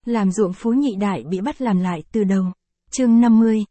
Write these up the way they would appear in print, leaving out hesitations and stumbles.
Làm ruộng Phú Nhị Đại bị bắt làm lại từ đầu. Chương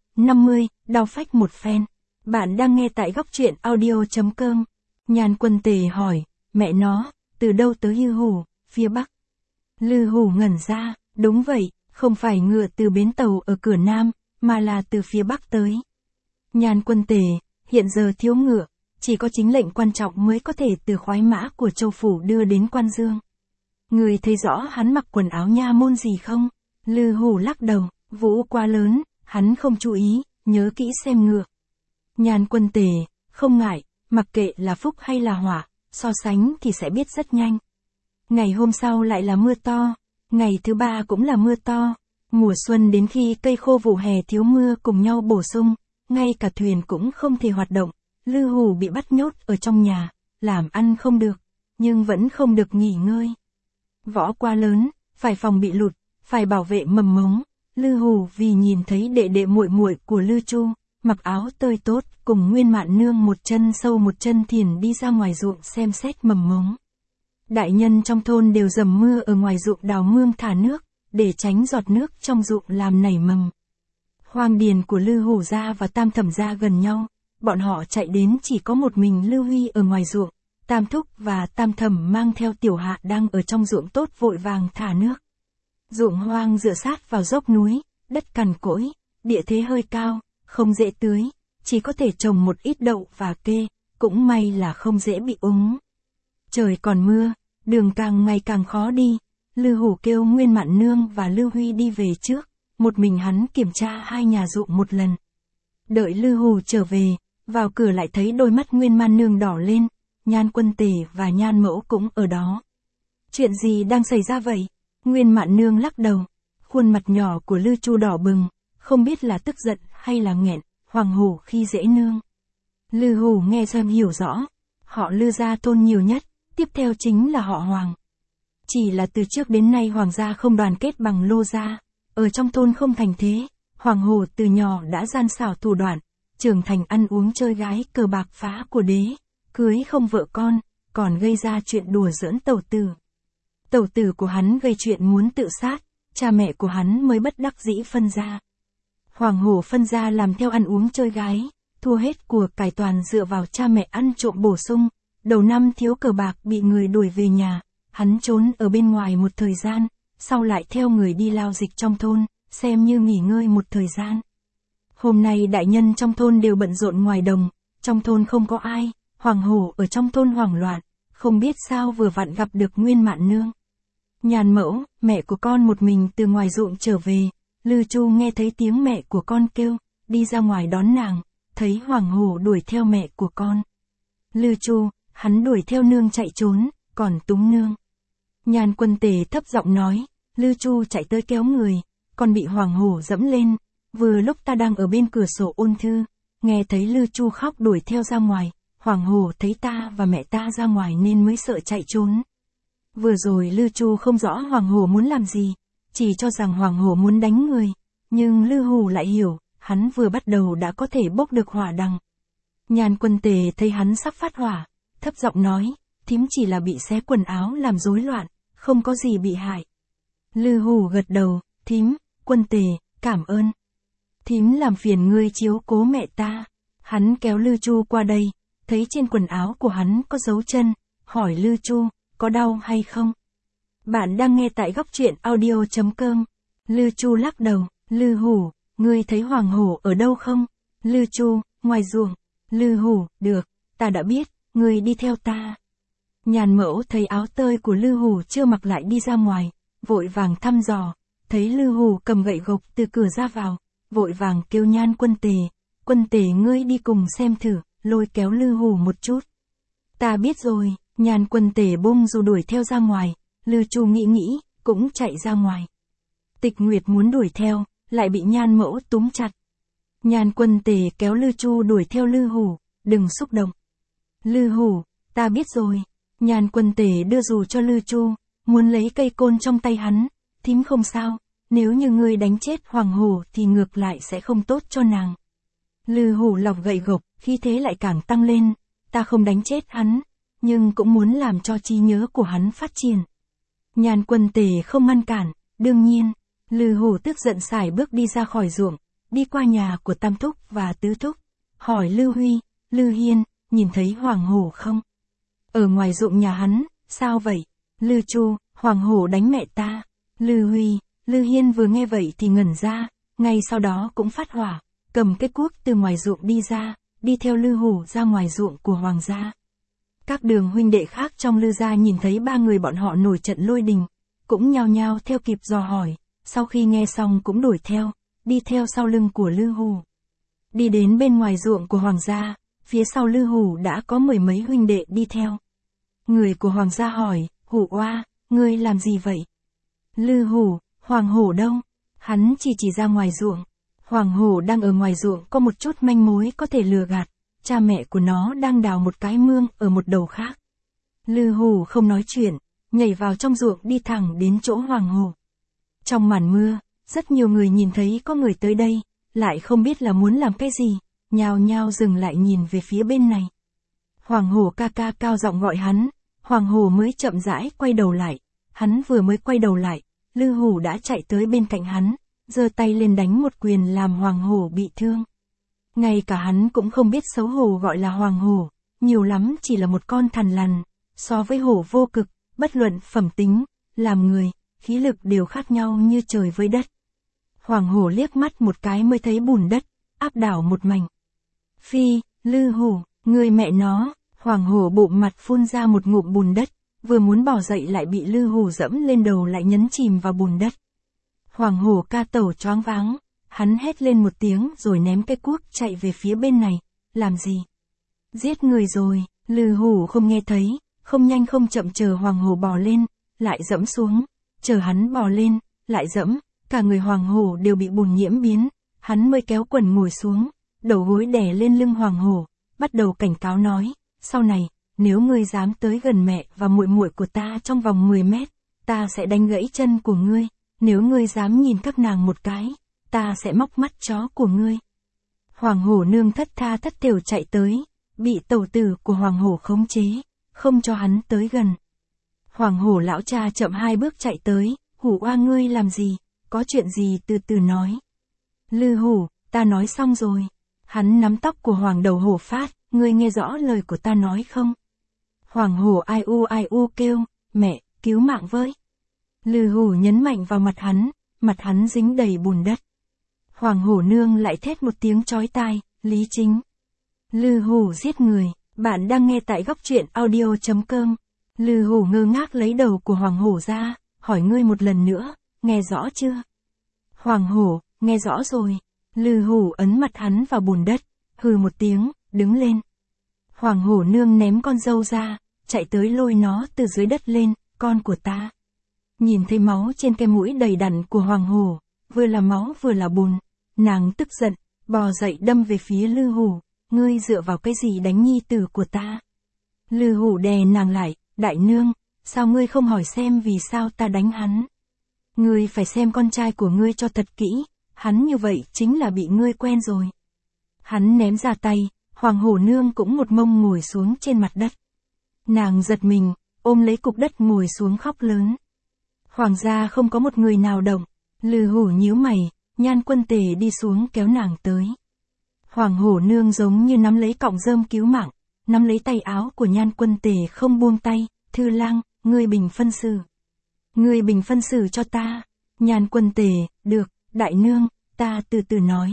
50, đau phách một phen. Bạn đang nghe tại góc truyện audio.com. Nhan Quân Tề hỏi, mẹ nó, từ đâu tới Lư Hủ, phía Bắc? Lư Hủ ngẩn ra, đúng vậy, không phải ngựa từ bến tàu ở cửa Nam, mà là từ phía Bắc tới. Nhan Quân Tề, hiện giờ thiếu ngựa, chỉ có chính lệnh quan trọng mới có thể từ khoái mã của Châu Phủ đưa đến Quan Dương. Người thấy rõ hắn mặc quần áo nha môn gì không? Lư Hủ lắc đầu, vũ quá lớn, hắn không chú ý, nhớ kỹ xem ngựa. Nhan Quân Tề, không ngại, mặc kệ là phúc hay là họa, so sánh thì sẽ biết rất nhanh. Ngày hôm sau lại là mưa to, ngày thứ ba cũng là mưa to. Mùa xuân đến khi cây khô vụ hè thiếu mưa cùng nhau bổ sung, ngay cả thuyền cũng không thể hoạt động. Lư Hủ bị bắt nhốt ở trong nhà, làm ăn không được, nhưng vẫn không được nghỉ ngơi. Võ quá lớn, phải phòng bị lụt, phải bảo vệ mầm mống. Lư Hủ vì nhìn thấy đệ đệ muội muội của Lư Chu, mặc áo tơi tốt, cùng Nguyên Mạn Nương một chân sâu một chân thiền đi ra ngoài ruộng xem xét mầm mống. Đại nhân trong thôn đều dầm mưa ở ngoài ruộng đào mương thả nước, để tránh giọt nước trong ruộng làm nảy mầm. Hoang điền của Lư Hủ gia và Tam Thẩm gia gần nhau, bọn họ chạy đến chỉ có một mình Lư Huy ở ngoài ruộng. Tam Thúc và Tam Thẩm mang theo Tiểu Hạ đang ở trong ruộng tốt vội vàng thả nước. Ruộng hoang dựa sát vào dốc núi, đất cằn cỗi, địa thế hơi cao, không dễ tưới, chỉ có thể trồng một ít đậu và kê, cũng may là không dễ bị úng. Trời còn mưa, đường càng ngày càng khó đi, Lư Hủ kêu Nguyên Mạn Nương và Lư Huy đi về trước, một mình hắn kiểm tra hai nhà ruộng một lần. Đợi Lư Hủ trở về, vào cửa lại thấy đôi mắt Nguyên Mạn Nương đỏ lên. Nhan Quân Tề và Nhan Mẫu cũng ở đó. Chuyện gì đang xảy ra vậy? Nguyên Mạn Nương lắc đầu. Khuôn mặt nhỏ của Lư Chu đỏ bừng, không biết là tức giận hay là nghẹn, Hoàng Hủ khi dễ nương. Lư Hủ nghe xem hiểu rõ. Họ Lư gia thôn nhiều nhất, tiếp theo chính là họ Hoàng. Chỉ là từ trước đến nay Hoàng gia không đoàn kết bằng Lô gia. Ở trong thôn không thành thế, Hoàng Hủ từ nhỏ đã gian xảo thủ đoạn, trưởng thành ăn uống chơi gái cờ bạc phá của đế. Cưới không vợ con, còn gây ra chuyện đùa giỡn tẩu tử. Tẩu tử của hắn gây chuyện muốn tự sát, cha mẹ của hắn mới bất đắc dĩ phân ra. Hoàng Hủ phân ra làm theo ăn uống chơi gái, thua hết của cải toàn dựa vào cha mẹ ăn trộm bổ sung. Đầu năm thiếu cờ bạc bị người đuổi về nhà, hắn trốn ở bên ngoài một thời gian, sau lại theo người đi lao dịch trong thôn, xem như nghỉ ngơi một thời gian. Hôm nay đại nhân trong thôn đều bận rộn ngoài đồng, trong thôn không có ai. Hoàng Hủ ở trong thôn hoảng loạn, không biết sao vừa vặn gặp được Nguyên Mạn Nương. Nhan Mẫu, mẹ của con một mình từ ngoài ruộng trở về, Lư Chu nghe thấy tiếng mẹ của con kêu, đi ra ngoài đón nàng, thấy Hoàng Hủ đuổi theo mẹ của con. Lư Chu, hắn đuổi theo nương chạy trốn, còn túng nương. Nhan Quân Tề thấp giọng nói, Lư Chu chạy tới kéo người, còn bị Hoàng Hủ dẫm lên, vừa lúc ta đang ở bên cửa sổ ôn thư, nghe thấy Lư Chu khóc đuổi theo ra ngoài. Hoàng Hủ thấy ta và mẹ ta ra ngoài nên mới sợ chạy trốn. Vừa rồi Lư Chu không rõ Hoàng Hủ muốn làm gì, chỉ cho rằng Hoàng Hủ muốn đánh người, nhưng Lư Hủ lại hiểu, hắn vừa bắt đầu đã có thể bốc được hỏa đằng. Nhan Quân Tề thấy hắn sắp phát hỏa, thấp giọng nói, thím chỉ là bị xé quần áo làm rối loạn, không có gì bị hại. Lư Hủ gật đầu, thím, Quân Tề, cảm ơn. Thím làm phiền ngươi chiếu cố mẹ ta. Hắn kéo Lư Chu qua đây. Thấy trên quần áo của hắn có dấu chân, hỏi Lư Chu, có đau hay không? Bạn đang nghe tại góc truyện audio.com. Lư Chu lắc đầu, Lư Hủ, ngươi thấy Hoàng Hủ ở đâu không? Lư Chu, ngoài ruộng. Lư Hủ, được, ta đã biết, ngươi đi theo ta. Nhan Mẫu thấy áo tơi của Lư Hủ chưa mặc lại đi ra ngoài, vội vàng thăm dò, thấy Lư Hủ cầm gậy gộc từ cửa ra vào, vội vàng kêu Nhan Quân Tề ngươi đi cùng xem thử. Lôi kéo Lư Hủ một chút. Ta biết rồi, Nhan Quân Tề bung dù đuổi theo ra ngoài, Lư Chu nghĩ, cũng chạy ra ngoài. Tịch Nguyệt muốn đuổi theo, lại bị Nhan Mẫu túm chặt. Nhan Quân Tề kéo Lư Chu đuổi theo Lư Hủ, đừng xúc động. Lư Hủ, ta biết rồi. Nhan Quân Tề đưa dù cho Lư Chu, muốn lấy cây côn trong tay hắn, thím không sao, nếu như ngươi đánh chết Hoàng Hủ thì ngược lại sẽ không tốt cho nàng. Lư Hủ lọc gậy gộc, khí thế lại càng tăng lên, ta không đánh chết hắn, nhưng cũng muốn làm cho trí nhớ của hắn phát triển. Nhan Quân Tề không ngăn cản, đương nhiên, Lư Hủ tức giận sải bước đi ra khỏi ruộng, đi qua nhà của Tam Thúc và Tứ Thúc, hỏi Lư Huy, Lư Hiên, nhìn thấy Hoàng Hổ không? Ở ngoài ruộng nhà hắn, sao vậy? Lư Chu, Hoàng Hổ đánh mẹ ta. Lư Huy, Lư Hiên vừa nghe vậy thì ngẩn ra, ngay sau đó cũng phát hỏa, cầm cái cuốc từ ngoài ruộng đi ra, đi theo Lư Hủ ra ngoài ruộng của Hoàng gia. Các đường huynh đệ khác trong Lư gia nhìn thấy ba người bọn họ nổi trận lôi đình, cũng nhao nhao theo kịp dò hỏi, sau khi nghe xong cũng đuổi theo, đi theo sau lưng của Lư Hủ. Đi đến bên ngoài ruộng của Hoàng gia, phía sau Lư Hủ đã có mười mấy huynh đệ đi theo. Người của Hoàng gia hỏi, Hủ oa, ngươi làm gì vậy? Lư Hủ, Hoàng Hổ đâu? Hắn chỉ ra ngoài ruộng. Hoàng Hổ đang ở ngoài ruộng có một chút manh mối có thể lừa gạt, cha mẹ của nó đang đào một cái mương ở một đầu khác. Lư Hủ không nói chuyện, nhảy vào trong ruộng đi thẳng đến chỗ Hoàng Hổ. Trong màn mưa, rất nhiều người nhìn thấy có người tới đây, lại không biết là muốn làm cái gì, nhao nhao dừng lại nhìn về phía bên này. Hoàng Hổ ca ca cao giọng gọi hắn, Hoàng Hổ mới chậm rãi quay đầu lại, hắn vừa mới quay đầu lại, Lư Hủ đã chạy tới bên cạnh hắn, giơ tay lên đánh một quyền làm Hoàng Hổ bị thương. Ngay cả hắn cũng không biết xấu hổ gọi là Hoàng Hổ, nhiều lắm chỉ là một con thằn lằn, so với hổ vô cực, bất luận phẩm tính, làm người, khí lực đều khác nhau như trời với đất. Hoàng Hổ liếc mắt một cái mới thấy bùn đất, áp đảo một mảnh. Phi, Lư Hủ, người mẹ nó, Hoàng Hổ bụng mặt phun ra một ngụm bùn đất, vừa muốn bò dậy lại bị Lư Hủ dẫm lên đầu lại nhấn chìm vào bùn đất. Hoàng Hổ ca tẩu choáng váng, hắn hét lên một tiếng rồi ném cái cuốc chạy về phía bên này, làm gì? Giết người rồi, Lư Hủ không nghe thấy, không nhanh không chậm chờ Hoàng Hổ bò lên, lại dẫm xuống, chờ hắn bò lên, lại dẫm, cả người Hoàng Hổ đều bị bùn nhiễm biến, hắn mới kéo quần ngồi xuống, đầu gối đè lên lưng Hoàng Hổ, bắt đầu cảnh cáo nói, sau này, nếu ngươi dám tới gần mẹ và muội muội của ta trong vòng 10 mét, ta sẽ đánh gãy chân của ngươi, nếu ngươi dám nhìn các nàng một cái, ta sẽ móc mắt chó của ngươi. Hoàng Hổ nương thất tha thất thểu chạy tới, bị tẩu tử của Hoàng Hổ khống chế, không cho hắn tới gần. Hoàng Hổ lão cha chậm 2 bước chạy tới, Hủ oa ngươi làm gì, có chuyện gì từ từ nói. Lư Hủ, ta nói xong rồi. Hắn nắm tóc của Hoàng đầu hổ phát, ngươi nghe rõ lời của ta nói không? Hoàng Hổ ai u kêu, mẹ, cứu mạng với. Lư Hủ nhấn mạnh vào mặt hắn dính đầy bùn đất. Hoàng Hổ nương lại thét một tiếng chói tai, Lý Chính. Lư Hủ giết người, bạn đang nghe tại góc truyện audio.com. Lư Hủ ngơ ngác lấy đầu của Hoàng Hổ ra, hỏi ngươi một lần nữa, nghe rõ chưa? Hoàng Hổ, nghe rõ rồi. Lư Hủ ấn mặt hắn vào bùn đất, hừ một tiếng, đứng lên. Hoàng Hổ nương ném con dâu ra, chạy tới lôi nó từ dưới đất lên, con của ta. Nhìn thấy máu trên cái mũi đầy đặn của Hoàng Hổ, vừa là máu vừa là bùn, nàng tức giận, bò dậy đâm về phía Lư Hủ, ngươi dựa vào cái gì đánh nhi tử của ta? Lư Hủ đè nàng lại, đại nương, sao ngươi không hỏi xem vì sao ta đánh hắn? Ngươi phải xem con trai của ngươi cho thật kỹ, hắn như vậy chính là bị ngươi quen rồi. Hắn ném ra tay, Hoàng Hổ nương cũng một mông ngồi xuống trên mặt đất. Nàng giật mình, ôm lấy cục đất ngồi xuống khóc lớn. Hoàng gia không có một người nào động, Lư Hủ nhíu mày, Nhan Quân Tề đi xuống kéo nàng tới. Hoàng Hổ nương giống như nắm lấy cọng rơm cứu mạng, nắm lấy tay áo của Nhan Quân Tề không buông tay, Thư lang, ngươi bình phân xử. Ngươi bình phân xử cho ta. Nhan Quân Tề, được, đại nương, ta từ từ nói.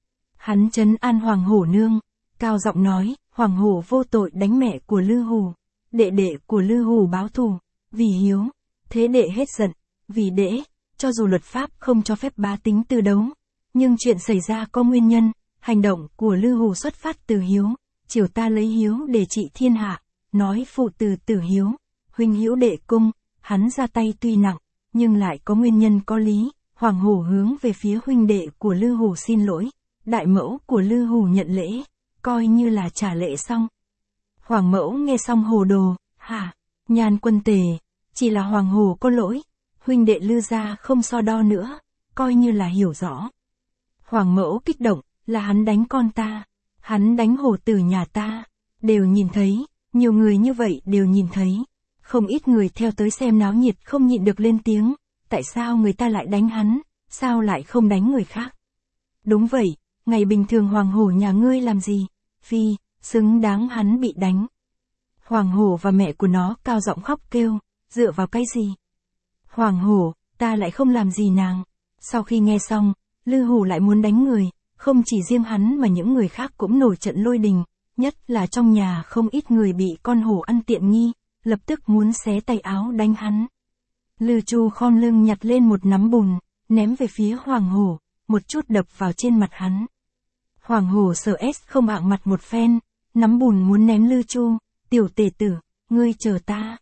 Hắn trấn an Hoàng Hổ nương, cao giọng nói, Hoàng Hổ vô tội đánh mẹ của Lư Hủ, đệ đệ của Lư Hủ báo thù, vì hiếu, thế đệ hết giận, vì đệ, cho dù luật pháp không cho phép bá tính tư đấu, nhưng chuyện xảy ra có nguyên nhân, hành động của Lư Hủ xuất phát từ hiếu, chiều ta lấy hiếu để trị thiên hạ, nói phụ từ tử hiếu, huynh hữu đệ cung, hắn ra tay tuy nặng, nhưng lại có nguyên nhân có lý. Hoàng Hổ hướng về phía huynh đệ của Lư Hủ xin lỗi, đại mẫu của Lư Hủ nhận lễ, coi như là trả lễ xong. Hoàng mẫu nghe xong hồ đồ, hả? Nhan Quân Tề, chỉ là Hoàng Hổ có lỗi, huynh đệ Lư gia không so đo nữa, coi như là hiểu rõ. Hoàng mẫu kích động, là hắn đánh con ta, hắn đánh hổ tử nhà ta, đều nhìn thấy, nhiều người như vậy đều nhìn thấy. Không ít người theo tới xem náo nhiệt không nhịn được lên tiếng, tại sao người ta lại đánh hắn, sao lại không đánh người khác? Đúng vậy, ngày bình thường Hoàng Hổ nhà ngươi làm gì? Phi, xứng đáng hắn bị đánh. Hoàng Hổ và mẹ của nó cao giọng khóc kêu, dựa vào cái gì? Hoàng Hổ, ta lại không làm gì nàng. Sau khi nghe xong, Lư Hủ lại muốn đánh người, không chỉ riêng hắn mà những người khác cũng nổi trận lôi đình, nhất là trong nhà không ít người bị con hổ ăn tiện nghi, lập tức muốn xé tay áo đánh hắn. Lư Chu khom lưng nhặt lên một nắm bùn, ném về phía Hoàng Hổ, một chút đập vào trên mặt hắn. Hoàng Hổ sợ không ạng mặt một phen, nắm bùn muốn ném Lư Chu, tiểu tể tử, ngươi chờ ta.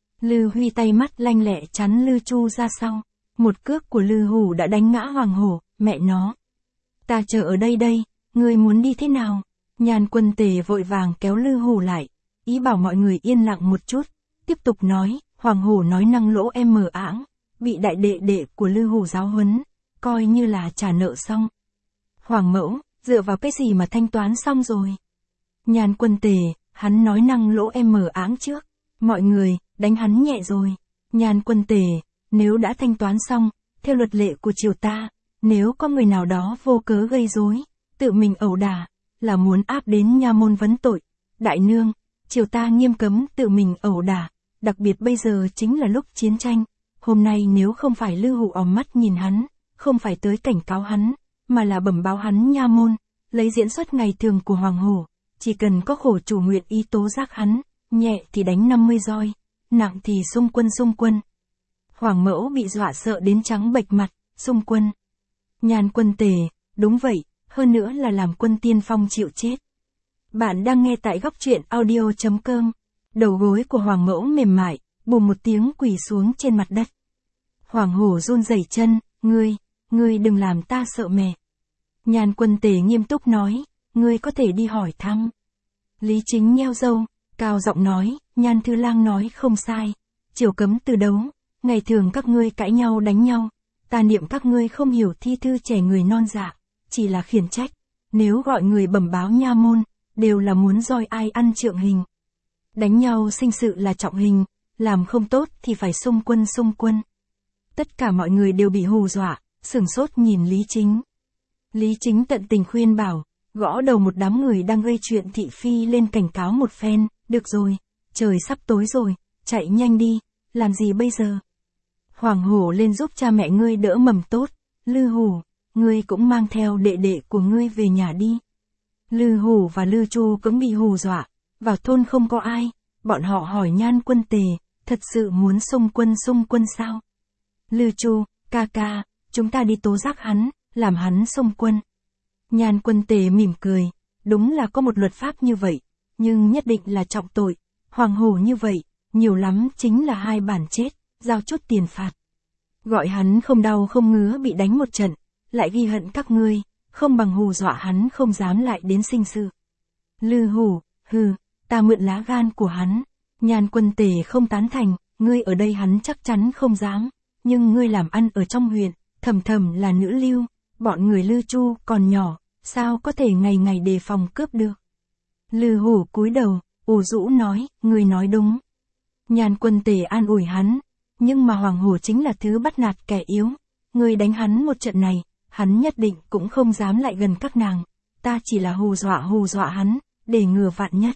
Lư Huy tay mắt lanh lẹ chắn Lư Chu ra sau, một cước của Lư Hủ đã đánh ngã Hoàng Hổ, mẹ nó. Ta chờ ở đây đây, ngươi muốn đi thế nào? Nhan Quân Tề vội vàng kéo Lư Hủ lại, ý bảo mọi người yên lặng một chút, tiếp tục nói, Hoàng Hổ nói năng lỗ em mờ ảng, bị đại đệ đệ của Lư Hủ giáo huấn, coi như là trả nợ xong. Hoàng mẫu, dựa vào cái gì mà thanh toán xong rồi? Nhan Quân Tề, hắn nói năng lỗ em mờ ảng trước, mọi người, đánh hắn nhẹ rồi. Nhan Quân Tề, nếu đã thanh toán xong, theo luật lệ của triều ta, nếu có người nào đó vô cớ gây rối, tự mình ẩu đả, là muốn áp đến nha môn vấn tội. Đại nương, triều ta nghiêm cấm tự mình ẩu đả, đặc biệt bây giờ chính là lúc chiến tranh. Hôm nay nếu không phải Lư Hủ ỏm mắt nhìn hắn, không phải tới cảnh cáo hắn, mà là bẩm báo hắn nha môn, lấy diễn xuất ngày thường của Hoàng Hổ, chỉ cần có khổ chủ nguyện ý tố giác hắn, nhẹ thì đánh 50 roi, nặng thì xung quân. Hoàng mẫu bị dọa sợ đến trắng bệch mặt, xung quân. Nhan Quân Tề, đúng vậy, hơn nữa là làm quân tiên phong chịu chết. Bạn đang nghe tại góc truyện audio.com. Đầu gối của Hoàng mẫu mềm mại, bùm một tiếng quỳ xuống trên mặt đất. Hoàng Hổ run rẩy chân, ngươi đừng làm ta sợ mẹ. Nhan Quân Tề nghiêm túc nói, ngươi có thể đi hỏi thăm. Lý Chính nheo râu, cao giọng nói, Nhan Thư Lang nói không sai, triều cấm từ đấu, ngày thường các ngươi cãi nhau đánh nhau, ta niệm các ngươi không hiểu thi thư trẻ người non dạ, chỉ là khiển trách, nếu gọi người bẩm báo nha môn, đều là muốn roi ai ăn trượng hình. Đánh nhau sinh sự là trọng hình, làm không tốt thì phải xung quân. Tất cả mọi người đều bị hù dọa, sửng sốt nhìn Lý Chính. Lý Chính tận tình khuyên bảo, gõ đầu một đám người đang gây chuyện thị phi lên cảnh cáo một phen, được rồi, trời sắp tối rồi, chạy nhanh đi, làm gì bây giờ? Hoàng Hổ lên giúp cha mẹ ngươi đỡ mầm tốt, Lư Hủ, ngươi cũng mang theo đệ đệ của ngươi về nhà đi. Lư Hủ và Lư Chu cũng bị hù dọa, vào thôn không có ai, bọn họ hỏi Nhan Quân Tề, thật sự muốn xung quân sao? Lư Chu, ca, chúng ta đi tố giác hắn, làm hắn xung quân. Nhan Quân Tề mỉm cười, đúng là có một luật pháp như vậy, nhưng nhất định là trọng tội, Hoàng Hổ như vậy, nhiều lắm chính là 2 bản chết, giao chút tiền phạt. Gọi hắn không đau không ngứa bị đánh một trận, lại ghi hận các ngươi, không bằng hù dọa hắn không dám lại đến sinh sự. Lư Hủ, ta mượn lá gan của hắn. Nhan Quân Tề không tán thành, ngươi ở đây hắn chắc chắn không dám, nhưng ngươi làm ăn ở trong huyện, thầm là nữ lưu, bọn người Lư Chu còn nhỏ, sao có thể ngày ngày đề phòng cướp được. Lư Hủ cúi đầu, ủ rũ nói, ngươi nói đúng. Nhan Quân Tề an ủi hắn, nhưng mà Hoàng Hổ chính là thứ bắt nạt kẻ yếu, ngươi đánh hắn một trận này, hắn nhất định cũng không dám lại gần các nàng, ta chỉ là hù dọa hắn, để ngừa vạn nhất.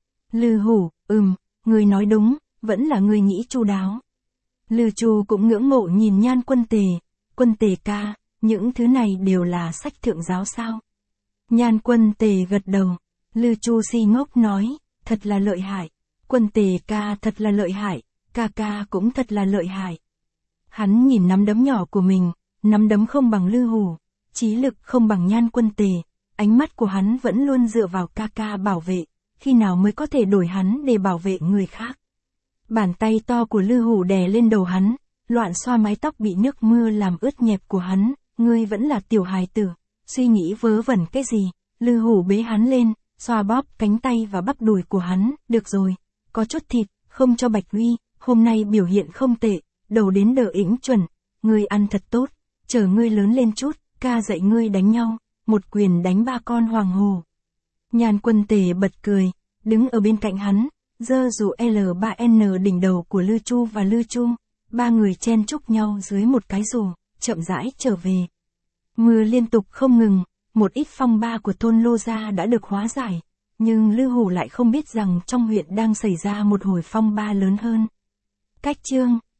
Lư Hủ, ngươi nói đúng, vẫn là ngươi nghĩ chu đáo. Lư Chu cũng ngưỡng mộ nhìn Nhan Quân Tề ca, những thứ này đều là sách thượng giáo sao? Nhan Quân Tề gật đầu, Lư Chu si ngốc nói, thật là lợi hại, Quân Tề ca thật là lợi hại, ca cũng thật là lợi hại. Hắn nhìn nắm đấm nhỏ của mình, nắm đấm không bằng Lư Hủ, trí lực không bằng Nhan Quân Tề, ánh mắt của hắn vẫn luôn dựa vào ca bảo vệ, khi nào mới có thể đổi hắn để bảo vệ người khác. Bàn tay to của Lư Hủ đè lên đầu hắn, loạn xoa mái tóc bị nước mưa làm ướt nhẹp của hắn, ngươi vẫn là tiểu hài tử, suy nghĩ vớ vẩn cái gì? Lư Hủ bế hắn lên, xoa bóp cánh tay và bắp đùi của hắn, được rồi, có chút thịt, không cho Bạch Huy, hôm nay biểu hiện không tệ, đầu đến đờ ĩnh chuẩn, ngươi ăn thật tốt, chờ ngươi lớn lên chút, ca dạy ngươi đánh nhau, một quyền đánh 3 con Hoàng Hổ. Nhan Quân Tề bật cười, đứng ở bên cạnh hắn, giơ dù L3N đỉnh đầu của Lư Chu và Lư Chu, 3 người chen chúc nhau dưới một cái dù, chậm rãi trở về. Mưa liên tục không ngừng, một ít phong ba của thôn Lô Gia đã được hóa giải, nhưng Lư Hủ lại không biết rằng trong huyện đang xảy ra một hồi phong ba lớn hơn. Cách chương